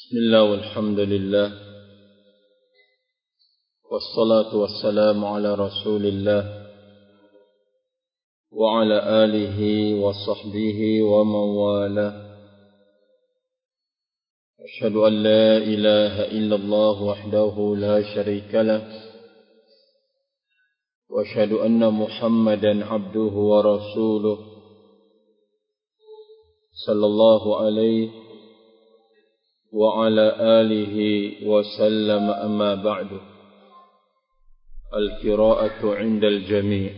Bismillah walhamdulillah wassalatu wassalamu ala rasulillah wa ala alihi wa sahbihi wa mawalah. Asyhadu an la ilaha illallah wahdahu la syarika lah wa asyhadu anna Muhammadan abduhu wa rasuluh sallallahu alaihi wa ala alihi wa sallam. Amma ba'du. Al-qira'atu 'inda al-jami'.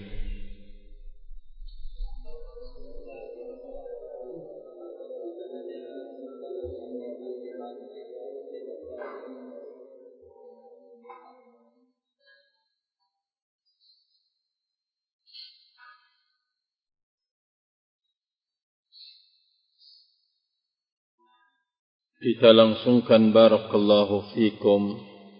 Kita langsungkan barakallahu fikum.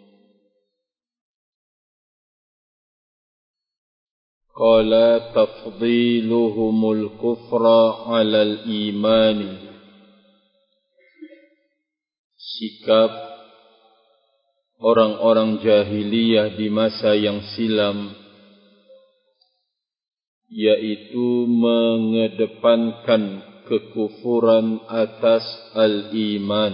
Qala tafdiluhumul kufra 'alal imani. Sikap orang-orang jahiliyah di masa yang silam, yaitu mengedepankan kekufuran atas al-iman.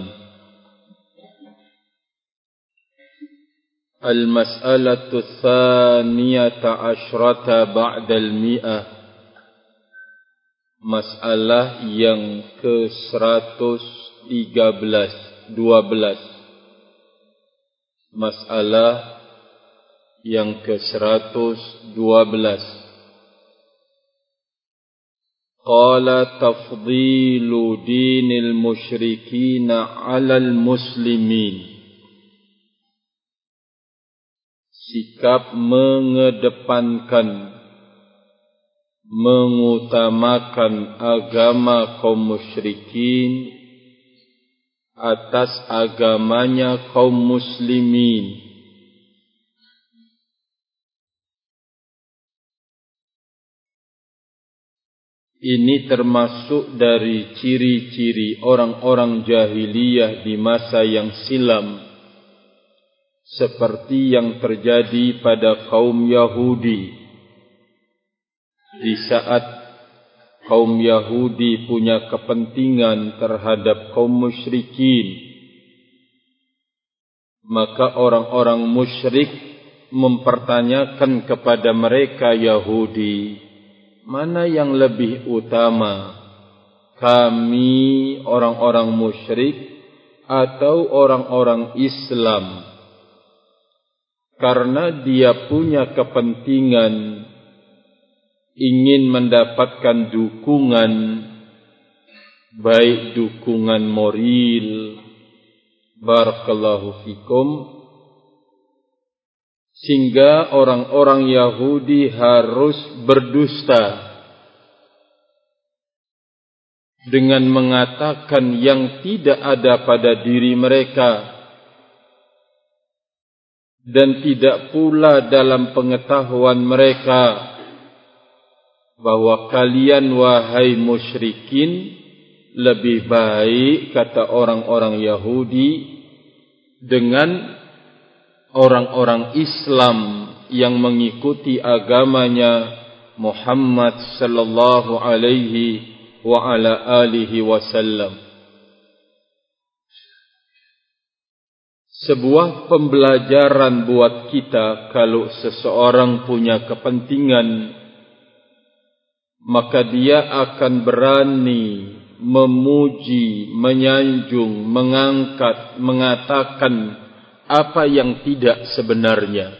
Al-mas'alatu tsaniyata asyrata ba'dal mi'ah. Masalah yang ke-112. Masalah yang ke-112. Qala tafdilu dinil musyrikina 'alal muslimin. Sikap mengedepankan, mengutamakan agama kaum musyrikin atas agamanya kaum muslimin. Ini termasuk dari ciri-ciri orang-orang jahiliyah di masa yang silam, seperti yang terjadi pada kaum Yahudi. Di saat kaum Yahudi punya kepentingan terhadap kaum musyrikin, maka orang-orang musyrik mempertanyakan kepada mereka Yahudi, mana yang lebih utama, kami orang-orang musyrik atau orang-orang Islam? Karena dia punya kepentingan ingin mendapatkan dukungan, baik dukungan moral, barakallahu fikum, sehingga orang-orang Yahudi harus berdusta dengan mengatakan yang tidak ada pada diri mereka, dan tidak pula dalam pengetahuan mereka, bahwa kalian wahai musyrikin lebih baik, kata orang-orang Yahudi, dengan orang-orang Islam yang mengikuti agamanya Muhammad sallallahu alaihi wa ala alihi wasallam. Sebuah pembelajaran buat kita, kalau seseorang punya kepentingan, maka dia akan berani memuji, menyanjung, mengangkat, mengatakan apa yang tidak sebenarnya.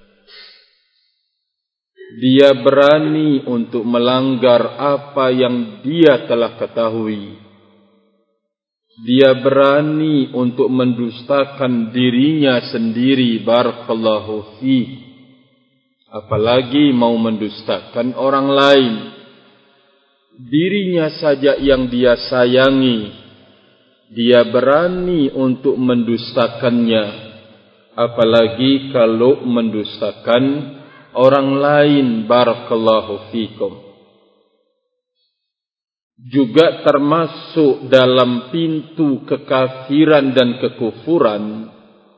Dia berani untuk melanggar apa yang dia telah ketahui. Dia berani untuk mendustakan dirinya sendiri, barakallahu fi. Apalagi mau mendustakan orang lain. Dirinya saja yang dia sayangi, dia berani untuk mendustakannya. Apalagi kalau mendustakan orang lain, barakallahu fikum. juga termasuk dalam pintu kekafiran dan kekufuran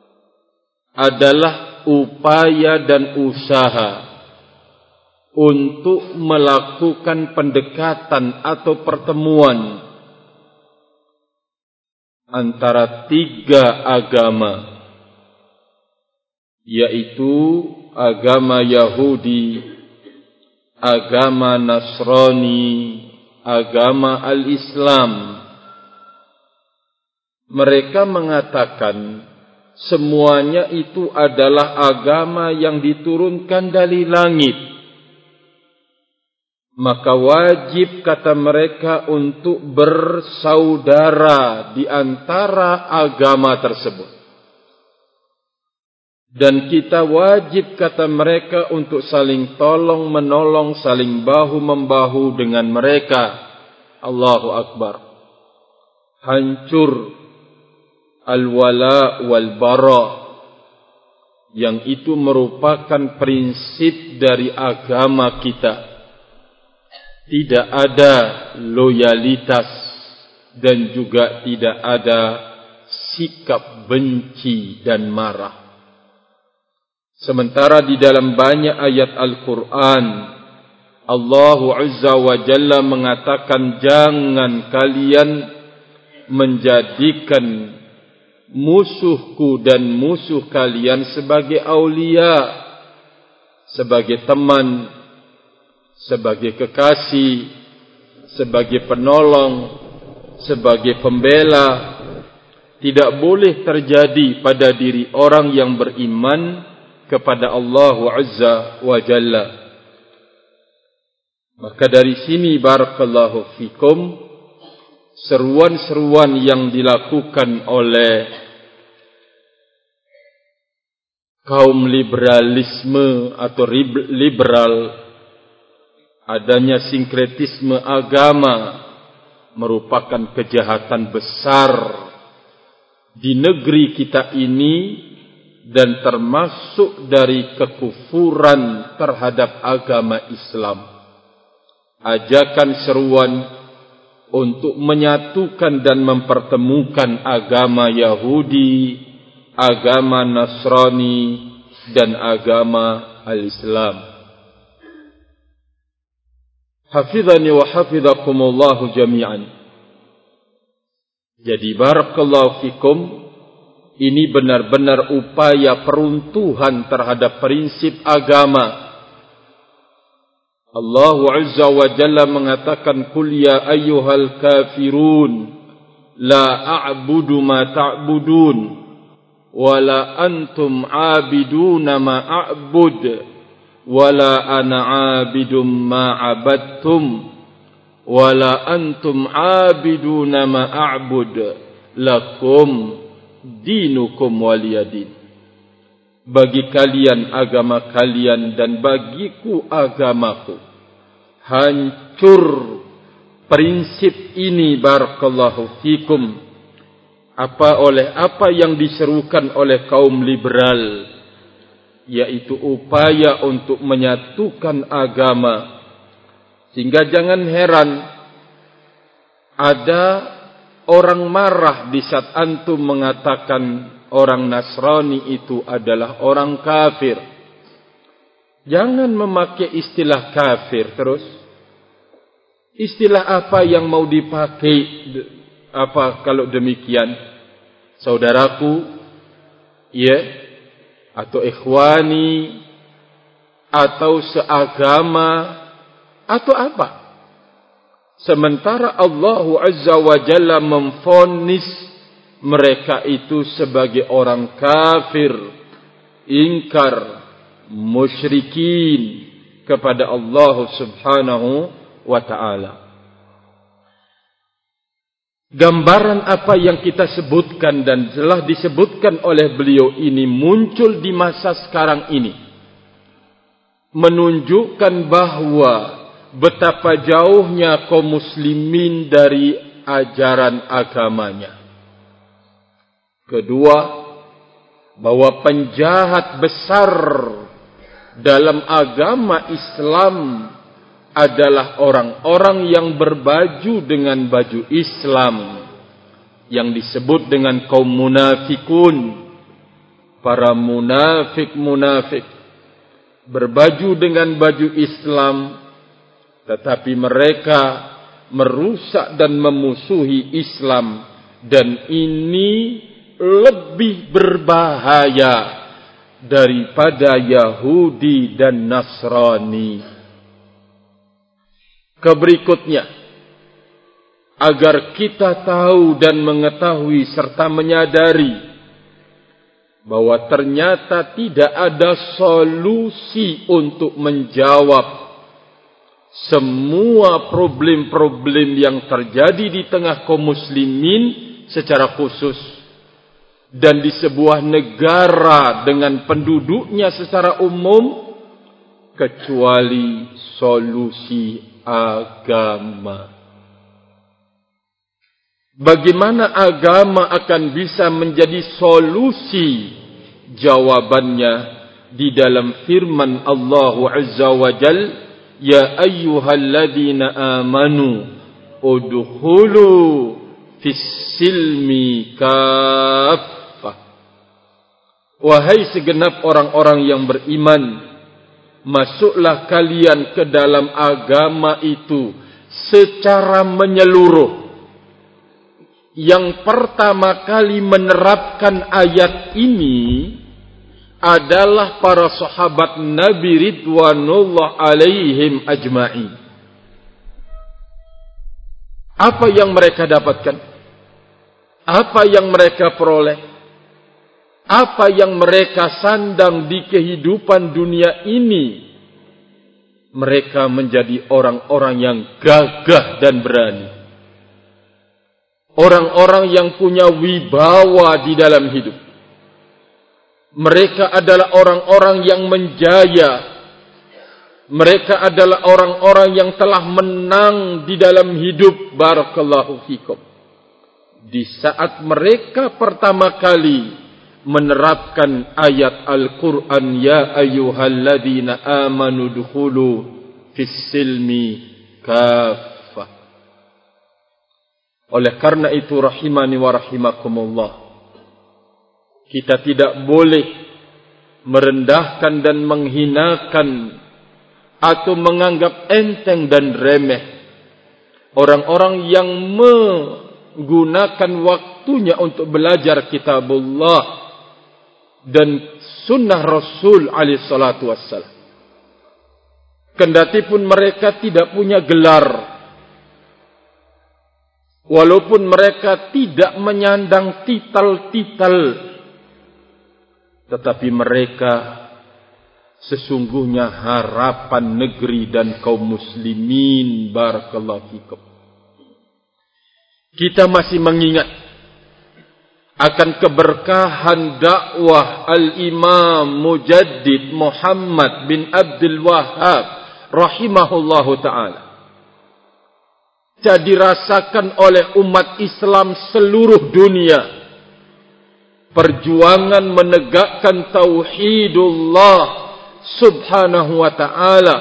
adalah upaya dan usaha untuk melakukan pendekatan atau pertemuan antara tiga agama, yaitu agama Yahudi, agama Nasrani, agama Al-Islam. Mereka mengatakan semuanya itu adalah agama yang diturunkan dari langit. Maka wajib, kata mereka, untuk bersaudara di antara agama tersebut. Dan kita wajib, kata mereka, untuk saling tolong menolong, saling bahu-membahu dengan mereka. Allahu Akbar. Hancur al-wala wal-bara, yang itu merupakan prinsip dari agama kita. Tidak ada loyalitas dan juga tidak ada sikap benci dan marah. Sementara di dalam banyak ayat Al-Quran, Allah Azza wa Jalla mengatakan, jangan kalian menjadikan musuhku dan musuh kalian sebagai aulia, sebagai teman, sebagai kekasih, sebagai penolong, sebagai pembela. Tidak boleh terjadi pada diri orang yang beriman kepada Allah Azza wa Jalla. Maka dari sini, barakallahu fikum, seruan-seruan yang dilakukan oleh kaum liberalisme atau liberal, adanya sinkretisme agama, merupakan kejahatan besar di negeri kita ini dan termasuk dari kekufuran terhadap agama Islam. Ajakan seruan untuk menyatukan dan mempertemukan agama Yahudi, agama Nasrani, dan agama Al-Islam. Hafizani wa hafizakumullahu jami'an. Jadi barakallahu fikum, ini benar-benar upaya peruntuhan terhadap prinsip agama. Allah Azza wa Jalla mengatakan, Qul ya ayyuhal kafirun la a'budu ma ta'budun wa la antum 'abiduna ma a'bud wala ana 'abidum ma 'abadtum wala antum 'abiduna ma a'bud lakum dinukum waliyadin. Bagi kalian agama kalian dan bagiku agamaku. Hancur prinsip ini, barakallahu fikum, apa yang diserukan oleh kaum liberal, yaitu upaya untuk menyatukan agama. Sehingga jangan heran ada orang marah di saat antum mengatakan orang Nasrani itu adalah orang kafir. Jangan memakai istilah kafir terus. Istilah apa yang mau dipakai apa kalau demikian? Saudaraku, ya, atau ikhwani, atau seagama, atau apa? Sementara Allah Azza wa Jalla memvonis mereka itu sebagai orang kafir, ingkar, musyrikin kepada Allah Subhanahu wa ta'ala. Gambaran apa yang kita sebutkan dan telah disebutkan oleh beliau ini muncul di masa sekarang ini, menunjukkan bahwa betapa jauhnya kaum muslimin dari ajaran agamanya. Kedua, bahwa penjahat besar dalam agama Islam adalah orang-orang yang berbaju dengan baju Islam, yang disebut dengan kaum munafikun. Para munafik berbaju dengan baju Islam, tetapi mereka merusak dan memusuhi Islam, dan ini lebih berbahaya daripada Yahudi dan Nasrani. Keberikutnya, agar kita tahu dan mengetahui serta menyadari bahwa ternyata tidak ada solusi untuk menjawab semua problem-problem yang terjadi di tengah kaum muslimin secara khusus, dan di sebuah negara dengan penduduknya secara umum, kecuali solusi agama. Bagaimana agama akan bisa menjadi solusi? Jawabannya di dalam firman Allah Azza wa Jal, ya ayyuhalladzina amanu udkhulu fis silmi kaffah. Wahai segenap orang-orang yang beriman, masuklah kalian ke dalam agama itu secara menyeluruh. Yang pertama kali menerapkan ayat ini adalah para sahabat Nabi Ridwanullah alaihim ajma'in. Apa yang mereka dapatkan? Apa yang mereka peroleh? Apa yang mereka sandang di kehidupan dunia ini? Mereka menjadi orang-orang yang gagah dan berani. Orang-orang yang punya wibawa di dalam hidup. Mereka adalah orang-orang yang menjaya. Mereka adalah orang-orang yang telah menang di dalam hidup. Barakallahu fikum. Di saat mereka pertama kali menerapkan ayat Al-Quran, ya ayyuhalladzina amanu dukhulu fis silmi kaffah. Oleh karena itu rahimani wa rahimakumullah, kita tidak boleh merendahkan dan menghinakan atau menganggap enteng dan remeh orang-orang yang menggunakan waktunya untuk belajar kitabullah dan sunnah Rasul alaihi salatu wassalam. Kendatipun mereka tidak punya gelar, walaupun mereka tidak menyandang titel-titel, tetapi mereka sesungguhnya harapan negeri dan kaum muslimin. Barakallahu fikum. Kita masih mengingat akan keberkahan dakwah Al-Imam Mujaddid Muhammad bin Abdul Wahhab rahimahullahu ta'ala. Jadi dirasakan oleh umat Islam seluruh dunia. Perjuangan menegakkan tauhidullah subhanahu wa ta'ala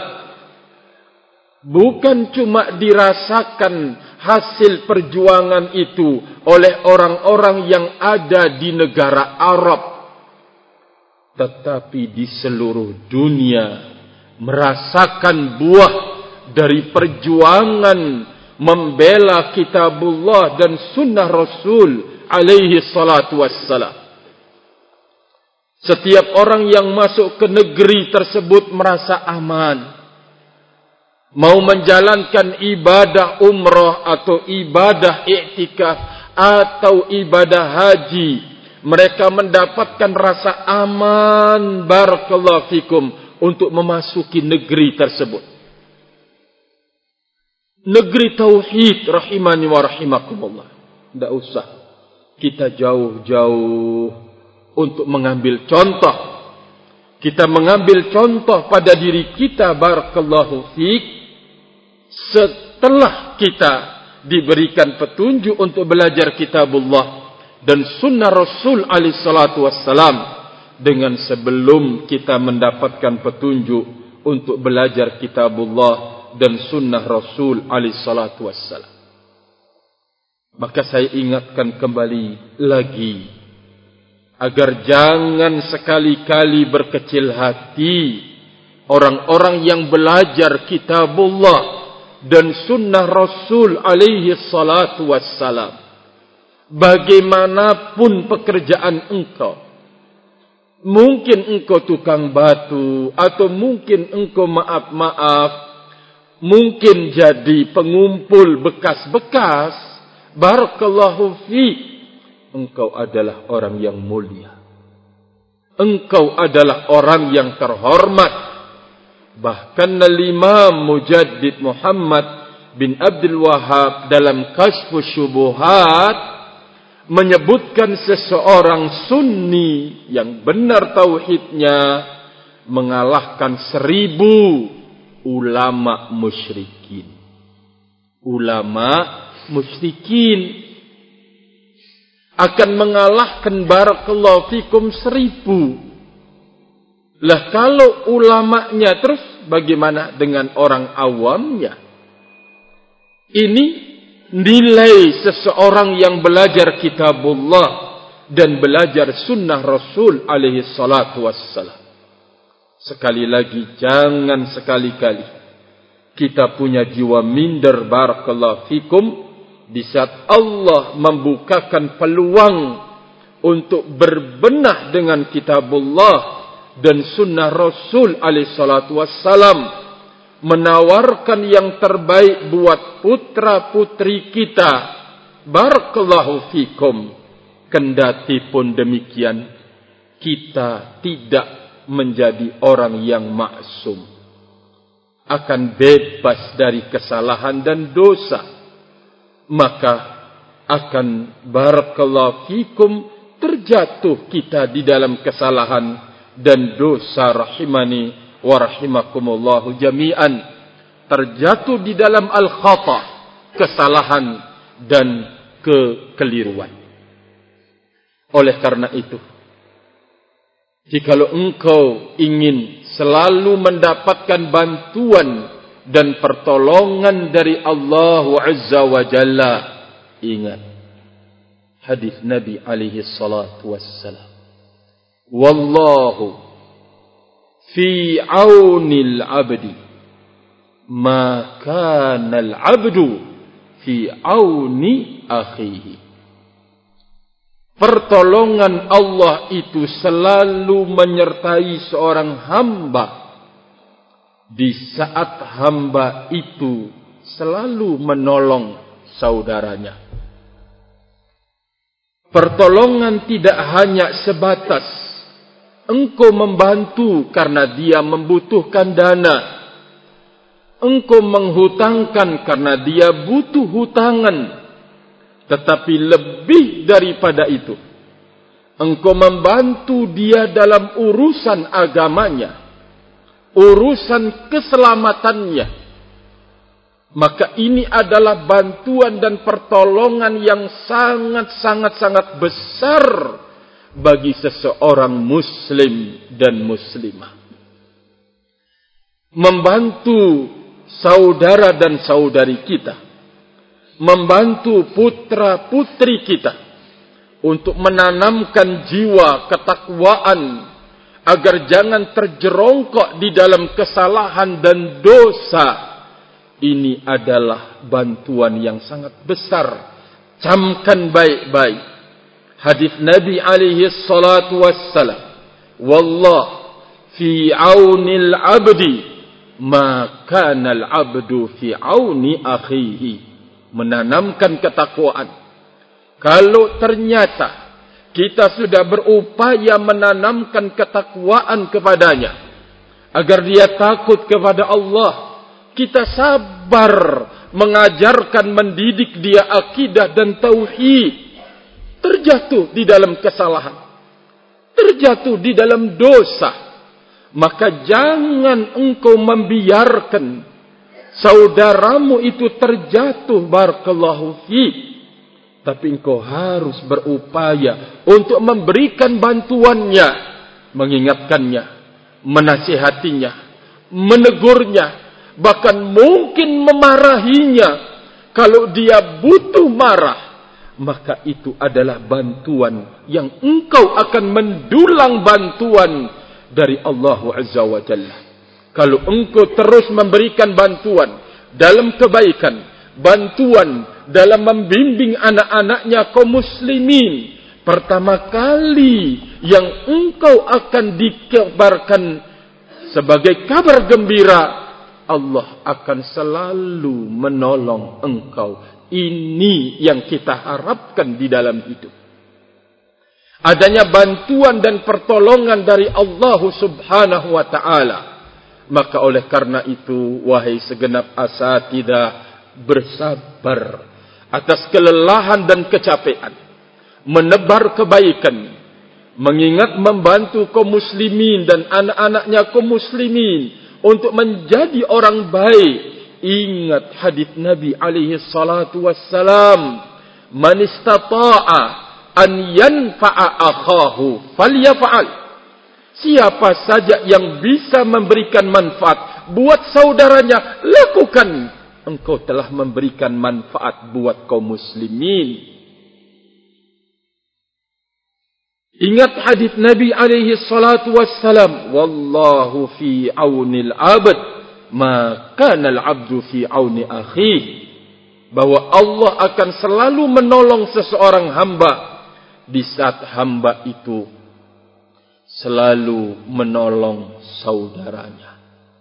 bukan cuma dirasakan hasil perjuangan itu oleh orang-orang yang ada di negara Arab, tetapi di seluruh dunia merasakan buah dari perjuangan membela kitabullah dan sunnah Rasul alaihi salatu wassalam. Setiap orang yang masuk ke negeri tersebut merasa aman. Mau menjalankan ibadah umrah atau ibadah i'tikaf atau ibadah haji, mereka mendapatkan rasa aman, barakallahu fikum, untuk memasuki negeri tersebut. Negeri tauhid rahimani wa rahimakumullah. Tidak usah kita jauh-jauh untuk mengambil contoh. Kita mengambil contoh pada diri kita, barakallahu fiik, setelah kita diberikan petunjuk untuk belajar kitabullah dan sunnah Rasul alaihi salatu wassalam, dengan sebelum kita mendapatkan petunjuk untuk belajar kitabullah dan sunnah Rasul alaihi salatu wassalam. Maka saya ingatkan kembali lagi, agar jangan sekali-kali berkecil hati orang-orang yang belajar kitabullah dan sunnah Rasul alaihi salatu wassalam. Bagaimanapun pekerjaan engkau, mungkin engkau tukang batu, atau mungkin engkau mungkin jadi pengumpul bekas-bekas, barakallahu fi, engkau adalah orang yang mulia, engkau adalah orang yang terhormat. Bahkan Imam Mujaddid Muhammad bin Abdul Wahhab dalam Kashfus Syubuhat menyebutkan seseorang sunni yang benar tauhidnya mengalahkan 1000 ulama musyrikin. Ulama musyrikin akan mengalahkan barakallahu fikum 1000. Lah kalau ulamanya terus, bagaimana dengan orang awamnya? Ini nilai seseorang yang belajar kitabullah dan belajar sunnah Rasul alaihi salatu wassalam. Sekali lagi, jangan sekali-kali kita punya jiwa minder barakallahu fikum di saat Allah membukakan peluang untuk berbenah dengan kitabullah dan sunnah Rasul alaihi salatu wassalam, menawarkan yang terbaik buat putra-putri kita. Barakallahu fikum. Kendati pun demikian, kita tidak menjadi orang yang maksum, akan bebas dari kesalahan dan dosa. Maka akan barakallahu fikum terjatuh kita di dalam kesalahan dan dosa, rahimani wa rahimakumullahu jami'an, terjatuh di dalam al-khata, kesalahan dan kekeliruan. Oleh karena itu, jikalau engkau ingin selalu mendapatkan bantuan dan pertolongan dari Allah Azza wa Jalla, ingat hadis Nabi alaihi salatu wassalam, wallahu fi aunil abdi ma kana al abdu fi auni akhihi. Pertolongan Allah itu selalu menyertai seorang hamba di saat hamba itu selalu menolong saudaranya. Pertolongan tidak hanya sebatas engkau membantu karena dia membutuhkan dana, engkau menghutangkan karena dia butuh hutangan, tetapi lebih daripada itu, engkau membantu dia dalam urusan agamanya, urusan keselamatannya. Maka ini adalah bantuan dan pertolongan yang sangat besar bagi seseorang muslim dan muslimah. Membantu saudara dan saudari kita, membantu putra putri kita untuk menanamkan jiwa ketakwaan agar jangan terjerongkok di dalam kesalahan dan dosa. Ini adalah bantuan yang sangat besar. Camkan baik-baik hadis Nabi alaihi salatu wassalam, wallah fi aunil abdi ma kana al abdu fi auni akhihi. Menanamkan ketakwaan. Kalau ternyata kita sudah berupaya menanamkan ketakwaan kepadanya agar dia takut kepada Allah, kita sabar mengajarkan, mendidik dia akidah dan tauhid, terjatuh di dalam kesalahan, terjatuh di dalam dosa, maka jangan engkau membiarkan saudaramu itu terjatuh, barakallahu fiik, tapi engkau harus berupaya untuk memberikan bantuannya, mengingatkannya, menasihatinya, menegurnya, bahkan mungkin memarahinya kalau dia butuh marah, maka itu adalah bantuan yang engkau akan mendulang bantuan dari Allah Azza wa Jalla. Kalau engkau terus memberikan bantuan dalam kebaikan, bantuan dalam membimbing anak-anaknya kaum muslimin, pertama kali yang engkau akan dikabarkan sebagai kabar gembira, Allah akan selalu menolong engkau. Ini yang kita harapkan di dalam hidup. Adanya bantuan dan pertolongan dari Allah Subhanahu wa ta'ala. Maka oleh karena itu, wahai segenap asatidzah, bersabar atas kelelahan dan kecapean, menebar kebaikan, mengingat membantu kaum muslimin dan anak-anaknya kaum muslimin untuk menjadi orang baik. Ingat hadis Nabi alaihi salatu wassalam, man istata'a an yanfa'a akhahu falyaf'al. Siapa saja yang bisa memberikan manfaat buat saudaranya, lakukan. Engkau telah memberikan manfaat buat kaum muslimin. Ingat hadis Nabi alaihi salatu wassalam, wallahu fi aunil abd ma kana al-'abdu fi auni akhihi, bahwa Allah akan selalu menolong seseorang hamba di saat hamba itu selalu menolong saudaranya.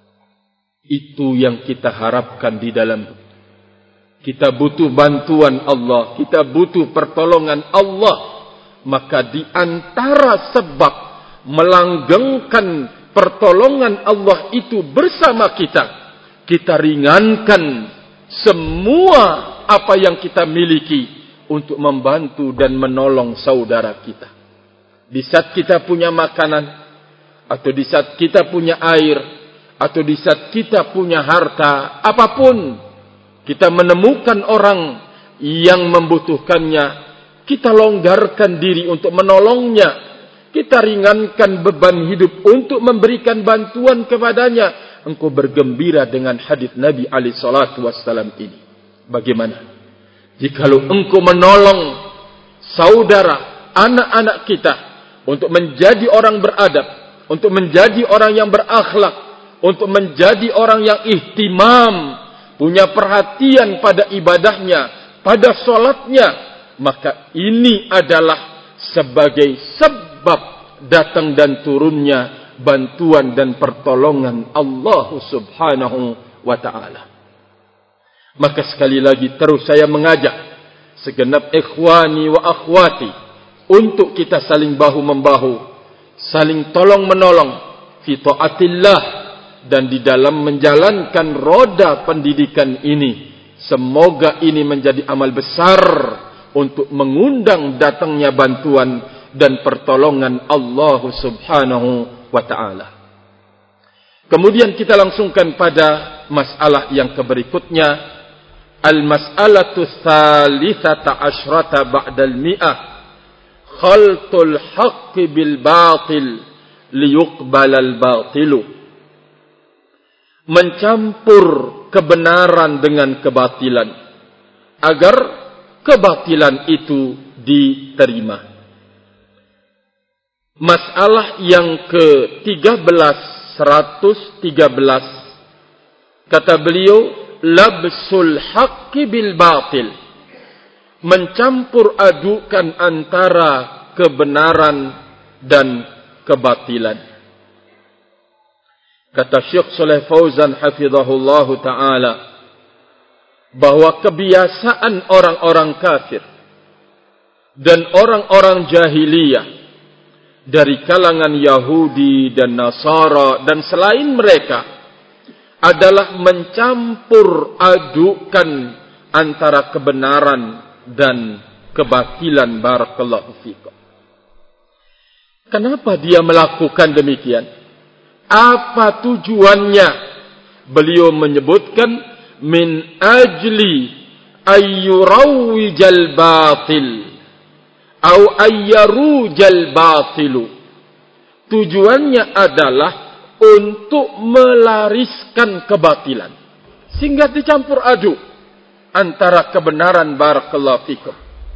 Itu yang kita harapkan di dalam. Kita butuh bantuan Allah, kita butuh pertolongan Allah. Maka di antara sebab melanggengkan pertolongan Allah itu bersama kita, kita ringankan semua apa yang kita miliki untuk membantu dan menolong saudara kita. Di saat kita punya makanan, atau di saat kita punya air, atau di saat kita punya harta, apapun, kita menemukan orang yang membutuhkannya, kita longgarkan diri untuk menolongnya. Kita ringankan beban hidup untuk memberikan bantuan kepadanya. Engkau bergembira dengan hadis Nabi alaihi salatu wassalam ini. Bagaimana jikalau engkau menolong saudara, anak-anak kita untuk menjadi orang beradab, untuk menjadi orang yang berakhlak, untuk menjadi orang yang ihtimam, punya perhatian pada ibadahnya, pada solatnya, maka ini adalah sebagai sebab datang dan turunnya bantuan dan pertolongan Allah Subhanahu wa ta'ala. Maka sekali lagi terus saya mengajak segenap ikhwani wa akhwati untuk kita saling bahu-membahu, saling tolong-menolong fi ta'atillah, dan di dalam menjalankan roda pendidikan ini. Semoga ini menjadi amal besar untuk mengundang datangnya bantuan dan pertolongan Allah Subhanahu wa ta'ala. Kemudian kita langsungkan pada masalah yang berikutnya, al-mas'alatu tsalitsata asyrata ba'dal mi'ah, khaltul haqqi bil batil liyuqbalal batilu. Mencampur kebenaran dengan kebatilan agar kebatilan itu diterima. Masalah yang ke-13, 113, kata beliau, labsul haqqi bil batil, mencampur adukan antara kebenaran dan kebatilan. Kata Syekh Shalih Fauzan hafizahullahu ta'ala, bahwa kebiasaan orang-orang kafir dan orang-orang jahiliyah dari kalangan Yahudi dan Nasara dan selain mereka adalah mencampur adukan antara kebenaran dan kebatilan. Barakallahu fikum. Kenapa dia melakukan demikian? Apa tujuannya? Beliau menyebutkan min ajli ayyurawijal batil au ayyarujal batilu. Tujuannya adalah untuk melariskan kebatilan. sehingga dicampur aduk antara kebenaran. Barakallahu fikum.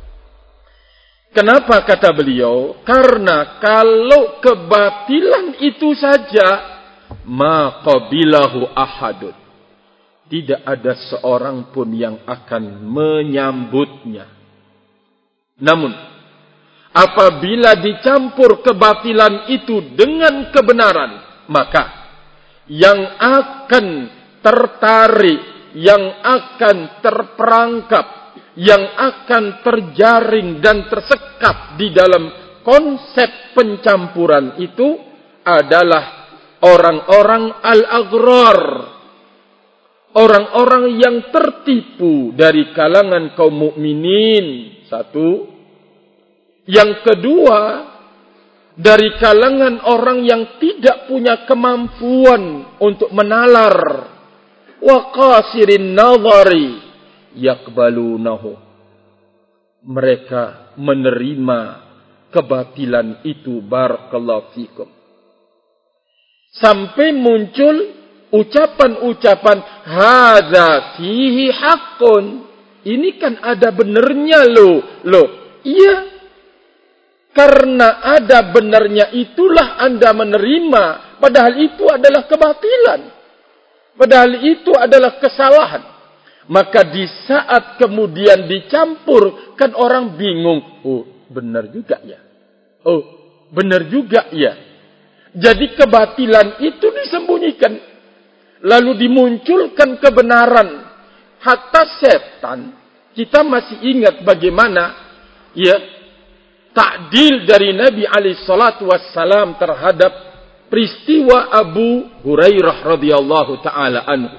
Kenapa kata beliau? Karena kalau kebatilan itu saja, ma qabilahu ahadun, tidak ada seorang pun yang akan menyambutnya. Namun apabila dicampur kebatilan itu dengan kebenaran, maka yang akan tertarik, yang akan terperangkap, yang akan terjaring dan tersekap di dalam konsep pencampuran itu adalah orang-orang al-aghrar, orang-orang yang tertipu dari kalangan kaum mukminin. Satu. Yang kedua, dari kalangan orang yang tidak punya kemampuan untuk menalar. Wa qasirin nazari yakbalunahu. Mereka menerima kebatilan itu. Barakallahu fikum. Sampai muncul ucapan-ucapan hadza fihi haqqun. Ini kan ada benernya loh. Iya. Karena ada benarnya itulah Anda menerima. Padahal itu adalah kebatilan. Padahal itu adalah kesalahan. Maka di saat kemudian dicampur, kan orang bingung. Oh, benar juga ya. Oh, benar juga ya. Jadi kebatilan itu disembunyikan. Lalu dimunculkan kebenaran. Hatta setan, kita masih ingat bagaimana ya takdil dari Nabi SAW terhadap peristiwa Abu Hurairah radhiyallahu taala anhu.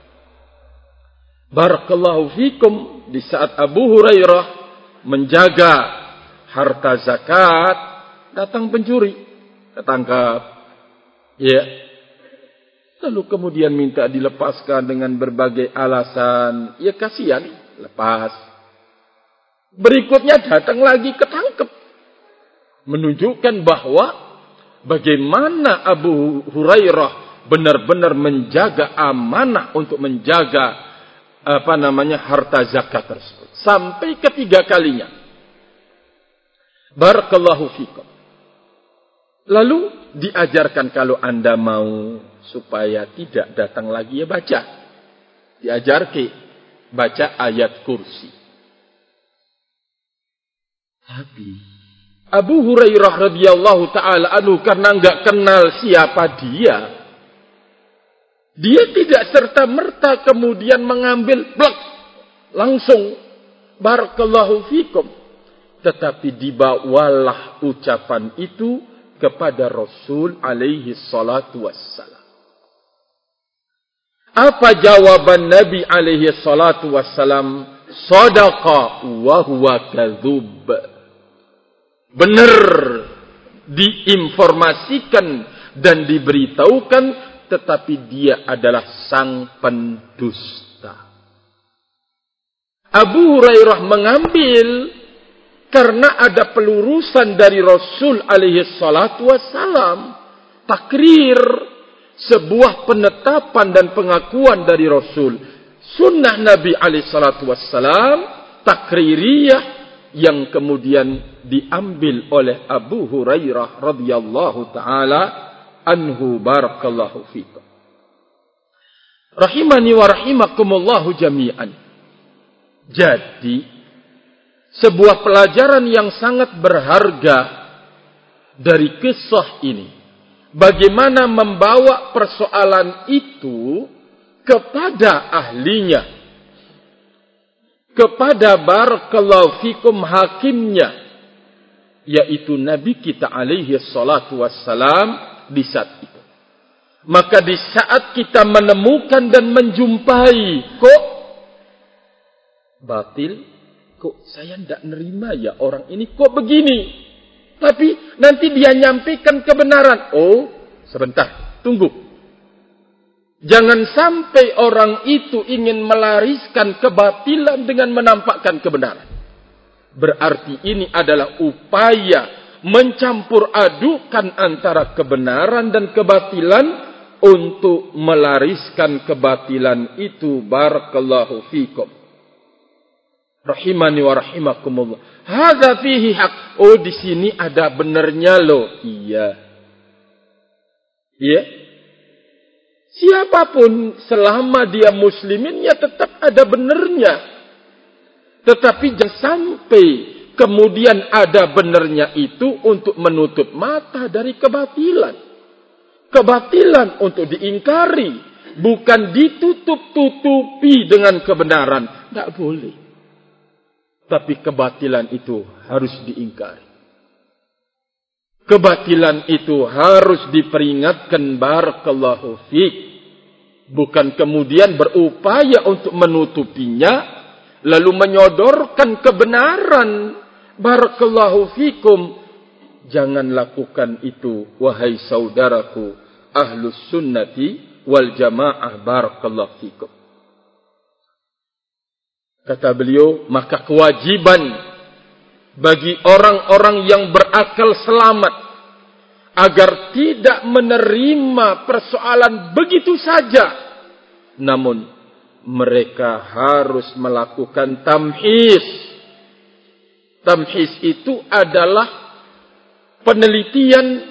Barakallahu fikum, di saat Abu Hurairah menjaga harta zakat, datang pencuri, ketangkap. Ya. Lalu kemudian minta dilepaskan dengan berbagai alasan. Ya kasihan, lepas. Berikutnya datang lagi, ketangkep. Menunjukkan bahwa bagaimana Abu Hurairah benar-benar menjaga amanah untuk menjaga harta zakat tersebut. Sampai ketiga kalinya. Barakallahu fikum. Lalu diajarkan kalau Anda mau supaya tidak datang lagi, ya baca. Diajarkan baca ayat kursi. Tapi Abu Hurairah radhiyallahu taala anhu karena enggak kenal siapa dia tidak serta-merta kemudian mengambil blok langsung. Barakallahu fikum. Tetapi dibawalah ucapan itu kepada Rasul alaihi salatu wassalam. Apa jawaban Nabi alaihi salatu wassalam? Sadaqa wa huwa kadzub. Benar diinformasikan dan diberitahukan, tetapi dia adalah sang pendusta. Abu Hurairah mengambil karena ada pelurusan dari Rasul alaihi salatu wassalam. Takrir, sebuah penetapan dan pengakuan dari Rasul. Sunnah Nabi alaihi salatu wassalam, takririyah, yang kemudian diambil oleh Abu Hurairah radhiyallahu taala anhu. Barakallahu fikum. Rahimani wa rahimakumullahu jami'an. Jadi sebuah pelajaran yang sangat berharga dari kisah ini. Bagaimana membawa persoalan itu kepada ahlinya. Kepada barakallahu fikum hakimnya. Yaitu Nabi kita alaihi salatu wassalam di saat itu. Maka di saat kita menemukan dan menjumpai, kok batil, kok saya tidak nerima ya orang ini, kok begini. Tapi nanti dia nyampaikan kebenaran. Oh, sebentar, tunggu. Jangan sampai orang itu ingin melariskan kebatilan dengan menampakkan kebenaran. Berarti ini adalah upaya mencampur adukan antara kebenaran dan kebatilan untuk melariskan kebatilan itu. Barakallahu fikum. Rahimani wa rahimakumullah. Hadza fihi haq. Oh, di sini ada benernya loh. Iya. Iya. Siapapun selama dia muslimin ya tetap ada benernya. Tetapi jangan sampai kemudian ada benernya itu untuk menutup mata dari kebatilan. Kebatilan untuk diingkari, bukan ditutup-tutupi dengan kebenaran. Tidak boleh. Tapi kebatilan itu harus diingkari. Kebatilan itu harus diperingatkan. Barakallahu fiik. Bukan kemudian berupaya untuk menutupinya, lalu menyodorkan kebenaran. Barakallahu fikum. Jangan lakukan itu, wahai saudaraku ahlus sunnati wal jamaah. Barakallahu fikum. Kata beliau, maka kewajiban bagi orang-orang yang berakal selamat agar tidak menerima persoalan begitu saja. Namun mereka harus melakukan tamhis. Tamhis itu adalah penelitian,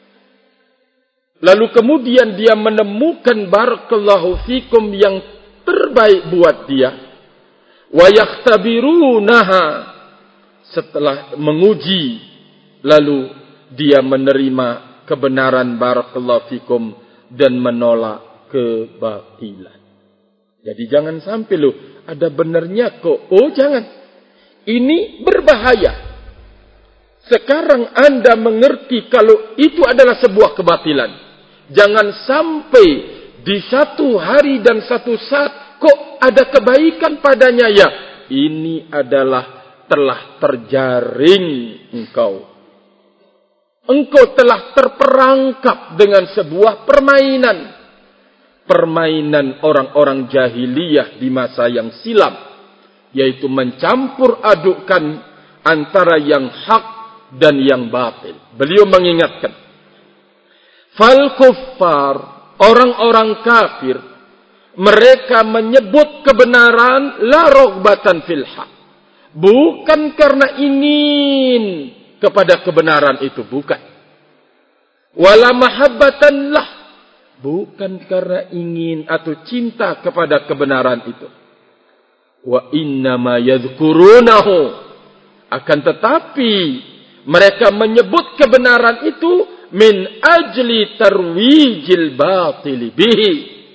lalu kemudian dia menemukan barakallahu fikum yang terbaik buat dia. Wa yakhtabirunaha, setelah menguji lalu dia menerima kebenaran barakallahu fikum dan menolak kebatilan. Jadi jangan sampai loh ada benarnya kok. Oh jangan. Ini berbahaya. Sekarang Anda mengerti kalau itu adalah sebuah kebatilan. Jangan sampai di satu hari dan satu saat kok ada kebaikan padanya ya. Ini adalah telah terjaring engkau. Engkau telah terperangkap dengan sebuah permainan. Permainan orang-orang jahiliyah di masa yang silam. Yaitu mencampur adukkan antara yang hak dan yang batil. Beliau mengingatkan. Fal kuffar, orang-orang kafir, mereka menyebut kebenaran la rogbatan fil haq. Bukan karena ingin kepada kebenaran itu, bukan. Wala mahabbatan lah, bukan karena ingin atau cinta kepada kebenaran itu. Wa innama yadhkurunahu, akan tetapi mereka menyebut kebenaran itu min ajli tarwijil batili bihi.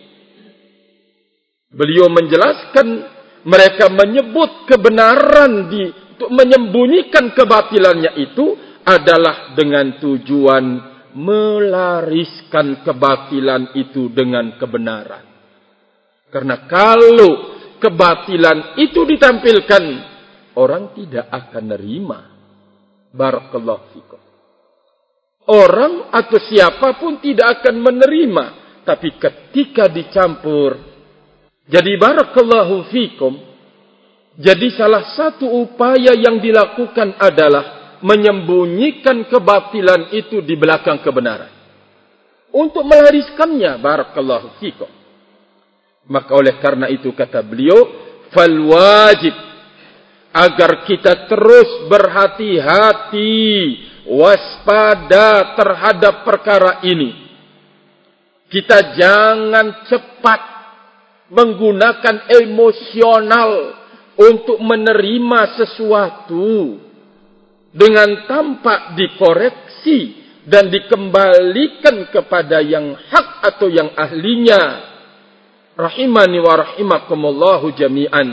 Beliau menjelaskan mereka menyebut kebenaran untuk menyembunyikan kebatilannya itu adalah dengan tujuan melariskan kebatilan itu dengan kebenaran. Karena kalau kebatilan itu ditampilkan, orang tidak akan nerima. Barakallahu fikum. Orang atau siapapun tidak akan menerima. Tapi ketika dicampur, jadi barakallahu fikum, jadi salah satu upaya yang dilakukan adalah menyembunyikan kebatilan itu di belakang kebenaran. Untuk melariskannya, barakallahu fikum. Maka oleh karena itu kata beliau, fal wajib, agar kita terus berhati-hati, waspada terhadap perkara ini. Kita jangan cepat menggunakan emosional untuk menerima sesuatu dengan tanpa dikoreksi dan dikembalikan kepada yang hak atau yang ahlinya. Rahimani wa rahimakumullahu jami'an.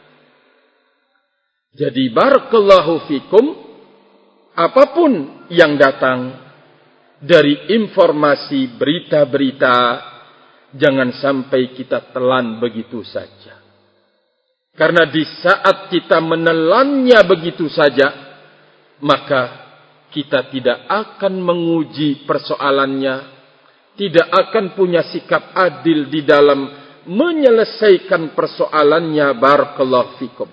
Jadi barakallahu fikum, apapun yang datang dari informasi berita-berita, jangan sampai kita telan begitu saja. Karena di saat kita menelannya begitu saja, maka kita tidak akan menguji persoalannya, tidak akan punya sikap adil di dalam menyelesaikan persoalannya. Barakallahu fikum.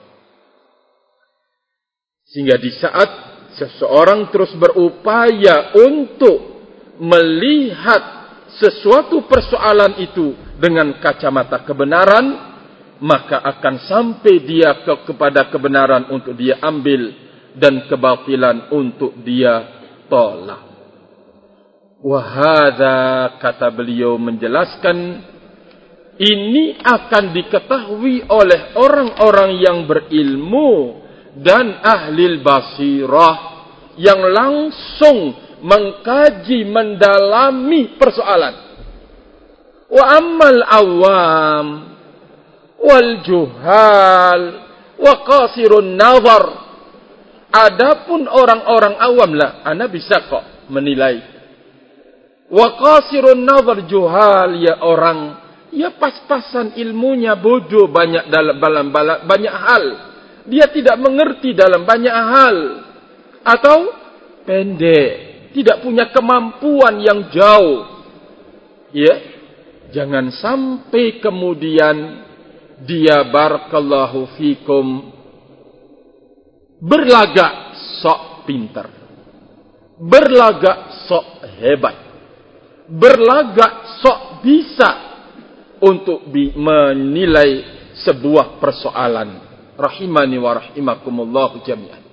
Sehingga di saat seseorang terus berupaya untuk melihat sesuatu persoalan itu dengan kacamata kebenaran, maka akan sampai dia kepada kebenaran untuk dia ambil dan kebatilan untuk dia tolak. Wahada, kata beliau menjelaskan, ini akan diketahui oleh orang-orang yang berilmu dan ahli basirah yang langsung mengkaji, mendalami persoalan. Wa ammal awam wal juhal wa qasirun nazar. Adapun orang-orang awam lah, ana bisa kok menilai. Wa qasirun nazar, juhal, ya orang ya pas-pasan ilmunya, bodoh banyak dalam banyak hal. Dia tidak mengerti dalam banyak hal, atau pendek, tidak punya kemampuan yang jauh. Ya, jangan sampai kemudian dia, barakallahu fikum, berlagak sok pintar, berlagak sok hebat, berlagak sok bisa untuk menilai sebuah persoalan. Rahimani wa rahimakumullah jami'an.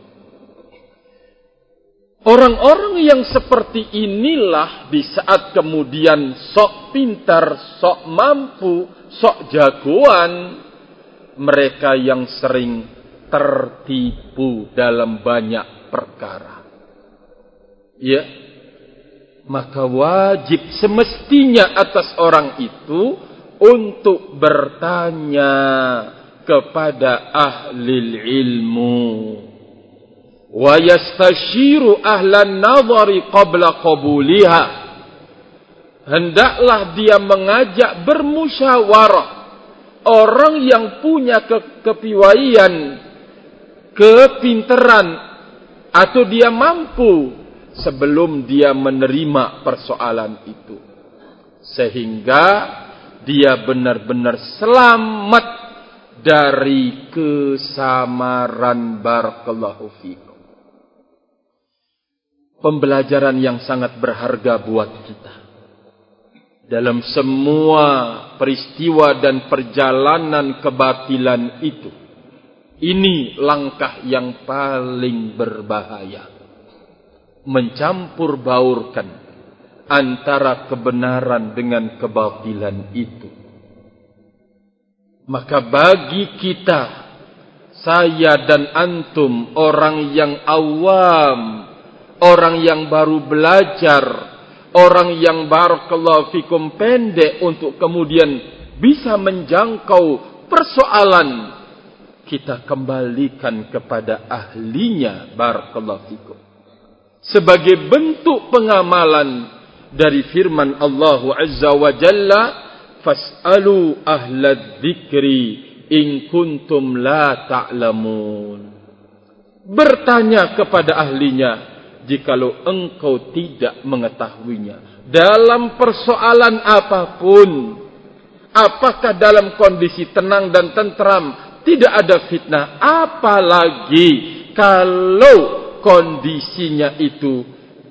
Orang-orang yang seperti inilah di saat kemudian sok pintar, sok mampu, sok jagoan, mereka yang sering tertipu dalam banyak perkara. Ya, maka wajib semestinya atas orang itu untuk bertanya kepada ahli ilmu, wa yastashiru ahlan nazari qabla qabuliha. Hendaklah dia mengajak bermusyawarah orang yang punya kepiawaian, kepintaran, atau dia mampu sebelum dia menerima persoalan itu, sehingga dia benar-benar selamat dari kesamaran. Barakallahu fikum. Pembelajaran yang sangat berharga buat kita dalam semua peristiwa dan perjalanan kebatilan itu. Ini langkah yang paling berbahaya, mencampur baurkan antara kebenaran dengan kebatilan itu. Maka bagi kita, saya dan antum, orang yang awam, orang yang baru belajar, orang yang barakallahu fikum pendek untuk kemudian bisa menjangkau persoalan, kita kembalikan kepada ahlinya. Barakallahu fikum. Sebagai bentuk pengamalan dari firman Allah Azza wa Jalla, fas'alu ahla dzikri in kuntum la ta'lamun. Bertanya kepada ahlinya jikalau engkau tidak mengetahuinya. Dalam persoalan apapun, apakah dalam kondisi tenang dan tentram, tidak ada fitnah, apalagi kalau kondisinya itu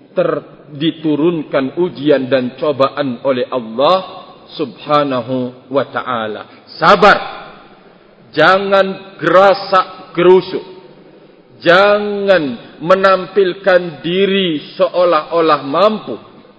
diturunkan ujian dan cobaan oleh Allah Subhanahu wa ta'ala. Sabar. Jangan gerasak gerusuk. Jangan menampilkan diri seolah-olah mampu.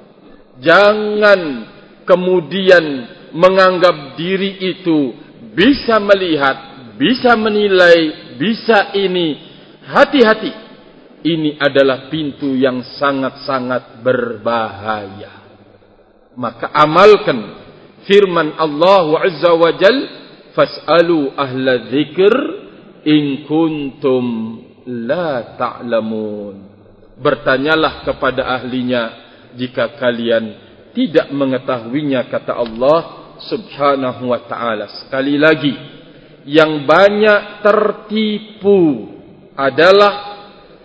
Jangan kemudian menganggap diri itu bisa melihat, bisa menilai, bisa ini. Hati-hati. Ini adalah pintu yang sangat-sangat berbahaya. Maka amalkan firman Allah Azza wa Jal, fas'alu ahla dzikr in kuntum la ta'lamun. Bertanyalah kepada ahlinya jika kalian tidak mengetahuinya, kata Allah Subhanahu wa ta'ala. Sekali lagi, yang banyak tertipu adalah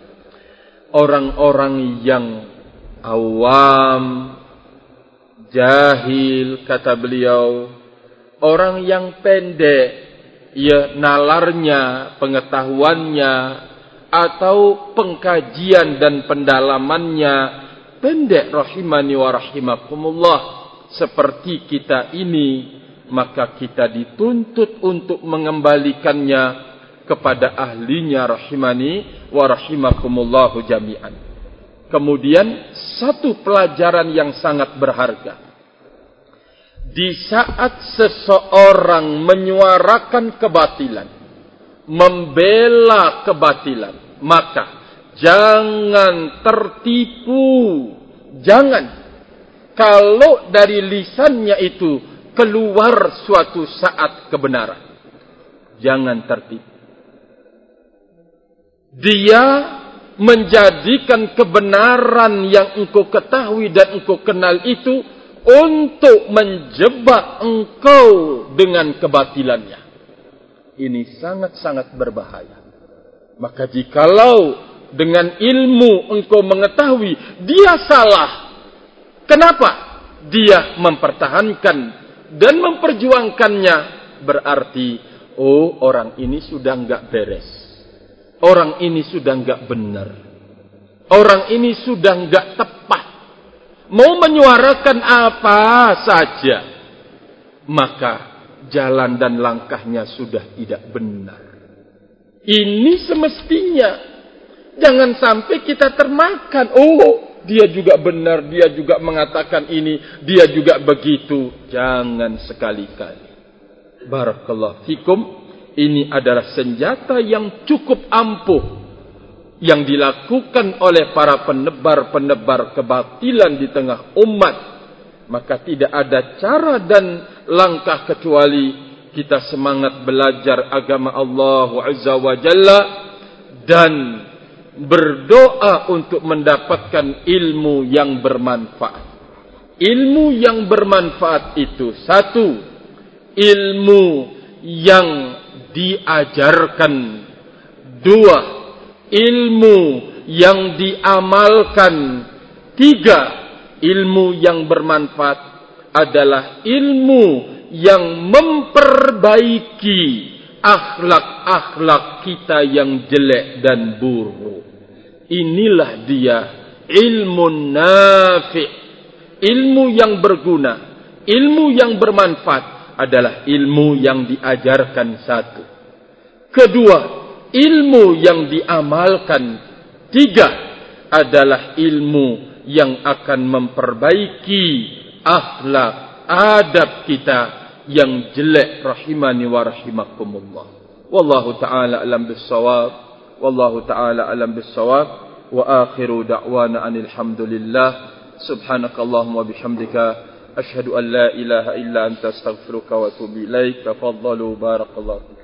orang-orang yang awam, jahil, kata beliau, orang yang pendek, ya, nalarnya, pengetahuannya, atau pengkajian dan pendalamannya pendek. Rahimani wa rahimakumullah. seperti kita ini, maka kita dituntut untuk mengembalikannya kepada ahlinya rahimani wa rahimakumullahu jami'an. Kemudian satu pelajaran yang sangat berharga. Di saat seseorang menyuarakan kebatilan, membela kebatilan, maka jangan tertipu. Jangan. Kalau dari lisannya itu keluar suatu saat kebenaran, jangan tertipu. Dia menjadikan kebenaran yang engkau ketahui dan engkau kenal itu untuk menjebak engkau dengan kebatilannya. Ini sangat-sangat berbahaya. Maka jikalau dengan ilmu engkau mengetahui dia salah, kenapa dia mempertahankan dan memperjuangkannya, berarti orang ini sudah enggak beres. Orang ini sudah enggak benar. Orang ini sudah enggak tepat. Mau menyuarakan apa saja, maka jalan dan langkahnya sudah tidak benar. Ini semestinya jangan sampai kita termakan. Dia juga benar, dia juga mengatakan ini, dia juga begitu. Jangan sekali-kali. Barakallahu fikum. Ini adalah senjata yang cukup ampuh yang dilakukan oleh para penebar-penebar kebatilan di tengah umat. Maka tidak ada cara dan langkah kecuali kita semangat belajar agama Allah Azza wa Jalla dan berdoa untuk mendapatkan ilmu yang bermanfaat. Ilmu yang bermanfaat itu, satu, ilmu yang diajarkan. Dua, ilmu yang diamalkan. Tiga, ilmu yang bermanfaat adalah ilmu yang memperbaiki akhlak-akhlak kita yang jelek dan buruk. Inilah dia ilmu nafi', ilmu yang berguna, ilmu yang bermanfaat adalah ilmu yang diajarkan, satu. Kedua, ilmu yang diamalkan. Tiga, adalah ilmu yang akan memperbaiki akhlak, adab kita yang jelek rahimani wa rahimakumullah. Wallahu ta'ala alam bis-shawab. Wallahu ta'ala alam bis-shawab. Wa akhiru da'wana anil hamdulillah. Subhanakallahumma bihamdika أشهد أن لا إله إلا أنت أستغفرك وأتوب إليك. تفضلوا بارك الله فيكم.